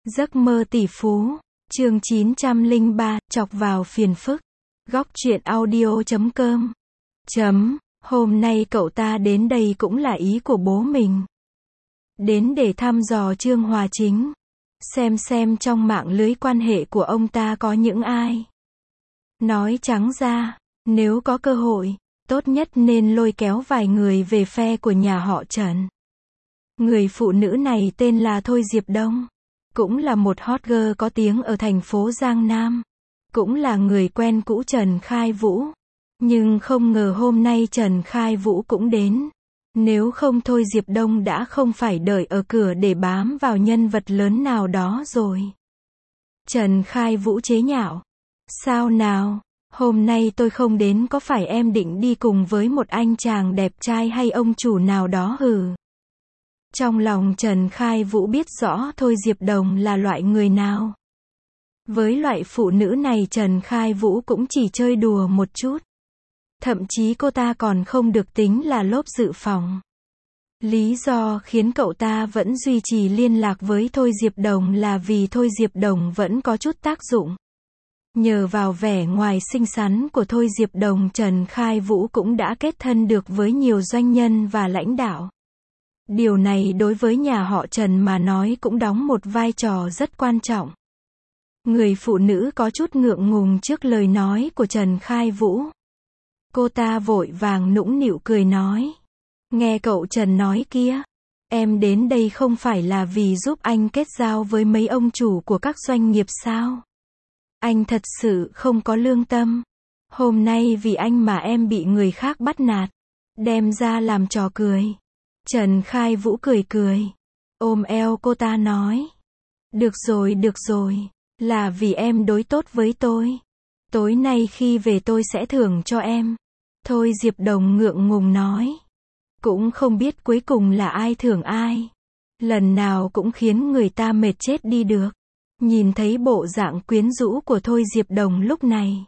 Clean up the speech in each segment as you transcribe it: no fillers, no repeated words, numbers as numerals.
Giấc mơ tỷ phú, chương 903, chọc vào phiền phức. Góc truyện audio.com. Hôm nay cậu ta đến đây cũng là ý của bố mình. Đến để thăm dò Trương Hòa Chính. Xem trong mạng lưới quan hệ của ông ta có những ai. Nói trắng ra, nếu có cơ hội, tốt nhất nên lôi kéo vài người về phe của nhà họ Trần. Người phụ nữ này tên là Thôi Diệp Đông. Cũng là một hot girl có tiếng ở thành phố Giang Nam. Cũng là người quen cũ Trần Khai Vũ. Nhưng không ngờ hôm nay Trần Khai Vũ cũng đến. Nếu không Thôi Diệp Đông đã không phải đợi ở cửa để bám vào nhân vật lớn nào đó rồi. Trần Khai Vũ chế nhạo. Sao nào, hôm nay tôi không đến có phải em định đi cùng với một anh chàng đẹp trai hay ông chủ nào đó hừ? Trong lòng Trần Khai Vũ biết rõ Thôi Diệp Đồng là loại người nào. Với loại phụ nữ này Trần Khai Vũ cũng chỉ chơi đùa một chút. Thậm chí cô ta còn không được tính là lốp dự phòng. Lý do khiến cậu ta vẫn duy trì liên lạc với Thôi Diệp Đồng là vì Thôi Diệp Đồng vẫn có chút tác dụng. Nhờ vào vẻ ngoài xinh xắn của Thôi Diệp Đồng, Trần Khai Vũ cũng đã kết thân được với nhiều doanh nhân và lãnh đạo. Điều này đối với nhà họ Trần mà nói cũng đóng một vai trò rất quan trọng. Người phụ nữ có chút ngượng ngùng trước lời nói của Trần Khai Vũ. Cô ta vội vàng nũng nịu cười nói. Nghe cậu Trần nói kia, em đến đây không phải là vì giúp anh kết giao với mấy ông chủ của các doanh nghiệp sao? Anh thật sự không có lương tâm. Hôm nay vì anh mà em bị người khác bắt nạt, đem ra làm trò cười. Trần Khai Vũ cười, ôm eo cô ta nói. Được rồi, là vì em đối tốt với tôi. Tối nay khi về tôi sẽ thưởng cho em. Thôi Diệp Đồng ngượng ngùng nói. Cũng không biết cuối cùng là ai thưởng ai. Lần nào cũng khiến người ta mệt chết đi được. Nhìn thấy bộ dạng quyến rũ của Thôi Diệp Đồng lúc này,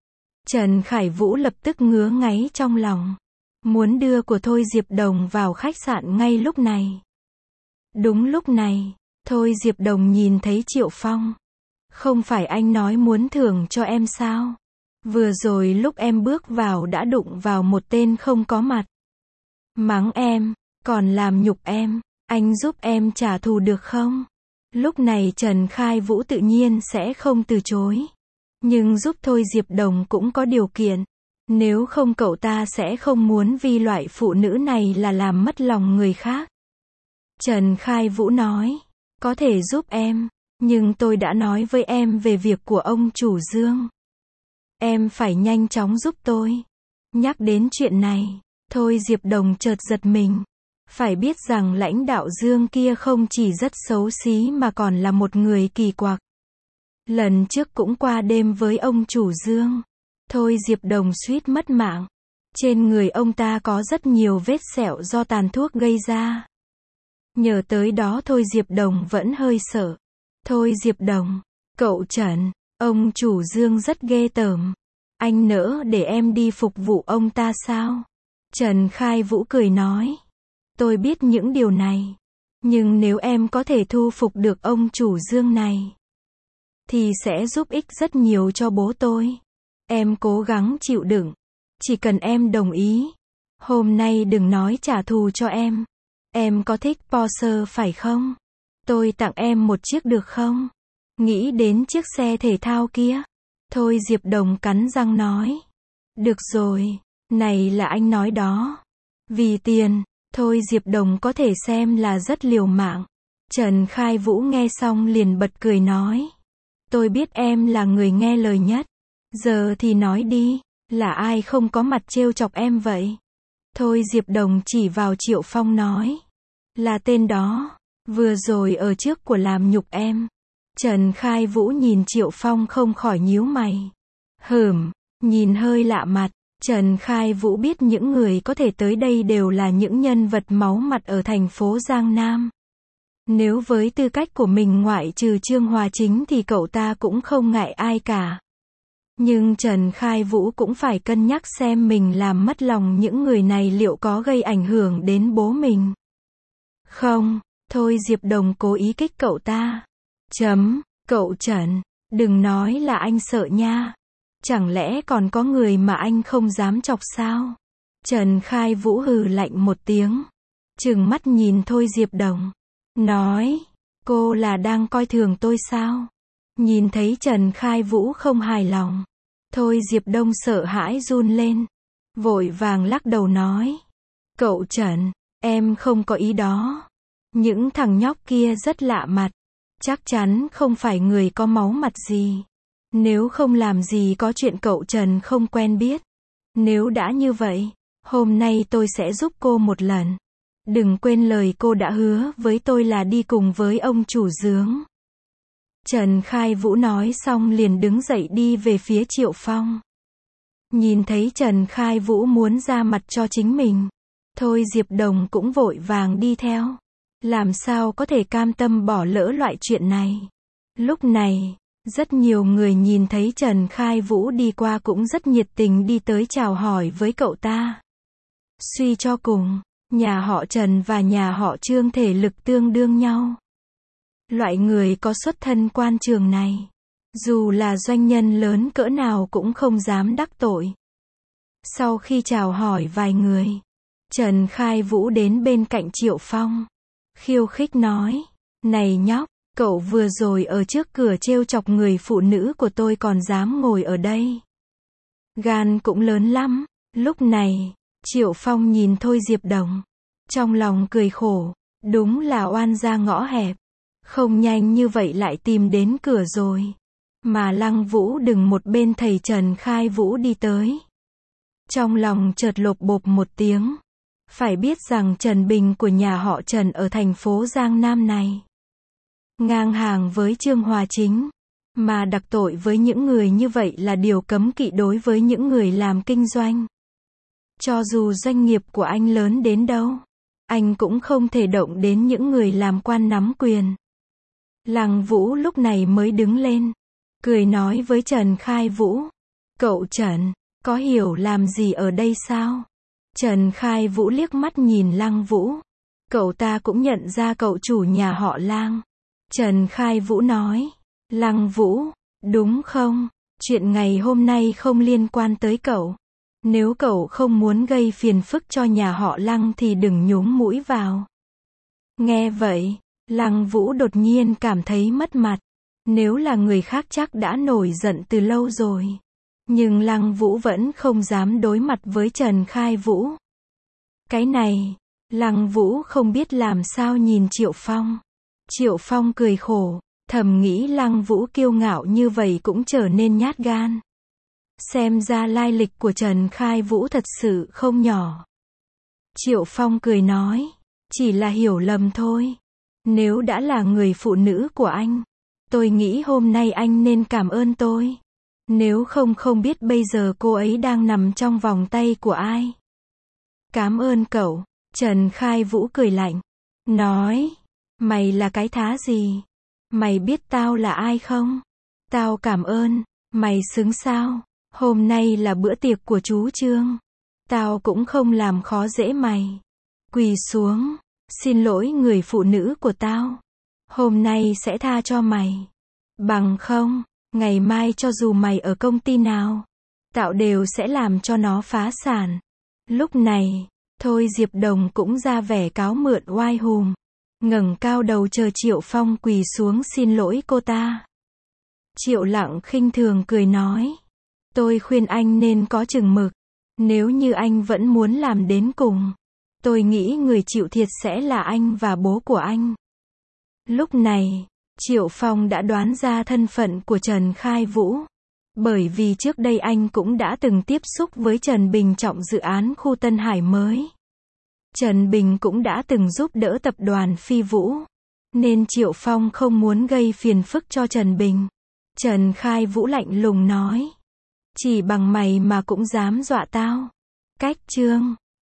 Trần Khai Vũ lập tức ngứa ngáy trong lòng. Muốn đưa của Thôi Diệp Đồng vào khách sạn ngay lúc này. Đúng lúc này, Thôi Diệp Đồng nhìn thấy Triệu Phong. Không phải anh nói muốn thưởng cho em sao? Vừa rồi lúc em bước vào đã đụng vào một tên không có mặt. Mắng em, còn làm nhục em, anh giúp em trả thù được không? Lúc này Trần Khai Vũ tự nhiên sẽ không từ chối. Nhưng giúp Thôi Diệp Đồng cũng có điều kiện. Nếu không cậu ta sẽ không muốn vì loại phụ nữ này là làm mất lòng người khác. Trần Khai Vũ nói, có thể giúp em, nhưng tôi đã nói với em về việc của ông chủ Dương. Em phải nhanh chóng giúp tôi. Nhắc đến chuyện này, Thôi Diệp Đồng chợt giật mình. Phải biết rằng lãnh đạo Dương kia không chỉ rất xấu xí mà còn là một người kỳ quặc. Lần trước cũng qua đêm với ông chủ Dương. Thôi Diệp Đồng suýt mất mạng. Trên người ông ta có rất nhiều vết sẹo do tàn thuốc gây ra. Nhờ tới đó Thôi Diệp Đồng vẫn hơi sợ. Thôi Diệp Đồng, cậu Trần, ông chủ Dương rất ghê tởm. Anh nỡ để em đi phục vụ ông ta sao? Trần Khai Vũ cười nói. Tôi biết những điều này. Nhưng nếu em có thể thu phục được ông chủ Dương này, thì sẽ giúp ích rất nhiều cho bố tôi. Em cố gắng chịu đựng. Chỉ cần em đồng ý. Hôm nay đừng nói trả thù cho em. Em có thích Porsche phải không? Tôi tặng em một chiếc được không? Nghĩ đến chiếc xe thể thao kia. Thôi Diệp Đồng cắn răng nói. Được rồi, này là anh nói đó. Vì tiền, Thôi Diệp Đồng có thể xem là rất liều mạng. Trần Khai Vũ nghe xong liền bật cười nói. Tôi biết em là người nghe lời nhất. Giờ thì nói đi, là ai không có mặt trêu chọc em vậy? Thôi Diệp Đồng chỉ vào Triệu Phong nói. Là tên đó, vừa rồi ở trước của làm nhục em. Trần Khai Vũ nhìn Triệu Phong không khỏi nhíu mày. Nhìn hơi lạ mặt. Trần Khai Vũ biết những người có thể tới đây đều là những nhân vật máu mặt ở thành phố Giang Nam. Nếu với tư cách của mình ngoại trừ Trương Hòa Chính thì cậu ta cũng không ngại ai cả. Nhưng Trần Khai Vũ cũng phải cân nhắc xem mình làm mất lòng những người này liệu có gây ảnh hưởng đến bố mình. Không, Thôi Diệp Đồng cố ý kích cậu ta. Cậu Trần, đừng nói là anh sợ nha. Chẳng lẽ còn có người mà anh không dám chọc sao? Trần Khai Vũ hừ lạnh một tiếng, trừng mắt nhìn Thôi Diệp Đồng, nói, cô là đang coi thường tôi sao? Nhìn thấy Trần Khai Vũ không hài lòng, Thôi Diệp Đông sợ hãi run lên, vội vàng lắc đầu nói, cậu Trần, em không có ý đó. Những thằng nhóc kia rất lạ mặt, chắc chắn không phải người có máu mặt gì. Nếu không làm gì có chuyện cậu Trần không quen biết. Nếu đã như vậy, hôm nay tôi sẽ giúp cô một lần. Đừng quên lời cô đã hứa với tôi là đi cùng với ông chủ Dướng. Trần Khai Vũ nói xong liền đứng dậy đi về phía Triệu Phong. Nhìn thấy Trần Khai Vũ muốn ra mặt cho chính mình, Thôi Diệp Đồng cũng vội vàng đi theo. Làm sao có thể cam tâm bỏ lỡ loại chuyện này. Lúc này, rất nhiều người nhìn thấy Trần Khai Vũ đi qua cũng rất nhiệt tình đi tới chào hỏi với cậu ta. Suy cho cùng, nhà họ Trần và nhà họ Trương thể lực tương đương nhau. Loại người có xuất thân quan trường này, dù là doanh nhân lớn cỡ nào cũng không dám đắc tội. Sau khi chào hỏi vài người, Trần Khai Vũ đến bên cạnh Triệu Phong, khiêu khích nói, này nhóc, cậu vừa rồi ở trước cửa trêu chọc người phụ nữ của tôi còn dám ngồi ở đây. Gan cũng lớn lắm. Lúc này, Triệu Phong nhìn Thôi Diệp Đồng, trong lòng cười khổ, đúng là oan gia ngõ hẹp. Không nhanh như vậy lại tìm đến cửa rồi. Mà Lăng Vũ đừng một bên thầy Trần Khai Vũ đi tới. Trong lòng chợt lộp bộp một tiếng. Phải biết rằng Trần Bình của nhà họ Trần ở thành phố Giang Nam này, ngang hàng với Trương Hòa Chính. Mà đặc tội với những người như vậy là điều cấm kỵ đối với những người làm kinh doanh. Cho dù doanh nghiệp của anh lớn đến đâu, anh cũng không thể động đến những người làm quan nắm quyền. Lăng Vũ lúc này mới đứng lên, cười nói với Trần Khai Vũ, cậu Trần, có hiểu làm gì ở đây sao? Trần Khai Vũ liếc mắt nhìn Lăng Vũ, cậu ta cũng nhận ra cậu chủ nhà họ Lang. Trần Khai Vũ nói, Lăng Vũ, đúng không? Chuyện ngày hôm nay không liên quan tới cậu. Nếu cậu không muốn gây phiền phức cho nhà họ Lăng thì đừng nhúng mũi vào. Nghe vậy, Lăng Vũ đột nhiên cảm thấy mất mặt. Nếu là người khác chắc đã nổi giận từ lâu rồi. Nhưng Lăng Vũ vẫn không dám đối mặt với Trần Khai Vũ. Cái này, Lăng Vũ không biết làm sao nhìn Triệu Phong. Triệu Phong cười khổ, thầm nghĩ Lăng Vũ kiêu ngạo như vậy cũng trở nên nhát gan. Xem ra lai lịch của Trần Khai Vũ thật sự không nhỏ. Triệu Phong cười nói, chỉ là hiểu lầm thôi. Nếu đã là người phụ nữ của anh, tôi nghĩ hôm nay anh nên cảm ơn tôi. Nếu không biết bây giờ cô ấy đang nằm trong vòng tay của ai. Cảm ơn cậu. Trần Khai Vũ cười lạnh, nói, mày là cái thá gì? Mày biết tao là ai không? Tao cảm ơn, mày xứng sao? Hôm nay là bữa tiệc của chú Trương. Tao cũng không làm khó dễ mày. Quỳ xuống, xin lỗi người phụ nữ của tao. Hôm nay sẽ tha cho mày. Bằng không, ngày mai cho dù mày ở công ty nào, tao đều sẽ làm cho nó phá sản. Lúc này, Thôi Diệp Đồng cũng ra vẻ cáo mượn oai hùm, ngẩng cao đầu chờ Triệu Phong quỳ xuống xin lỗi cô ta. Triệu Lặng khinh thường cười nói, tôi khuyên anh nên có chừng mực. Nếu như anh vẫn muốn làm đến cùng, tôi nghĩ người chịu thiệt sẽ là anh và bố của anh. Lúc này, Triệu Phong đã đoán ra thân phận của Trần Khai Vũ. Bởi vì trước đây anh cũng đã từng tiếp xúc với Trần Bình trọng dự án khu Tân Hải mới. Trần Bình cũng đã từng giúp đỡ tập đoàn Phi Vũ. Nên Triệu Phong không muốn gây phiền phức cho Trần Bình. Trần Khai Vũ lạnh lùng nói, chỉ bằng mày mà cũng dám dọa tao. Cách Trương.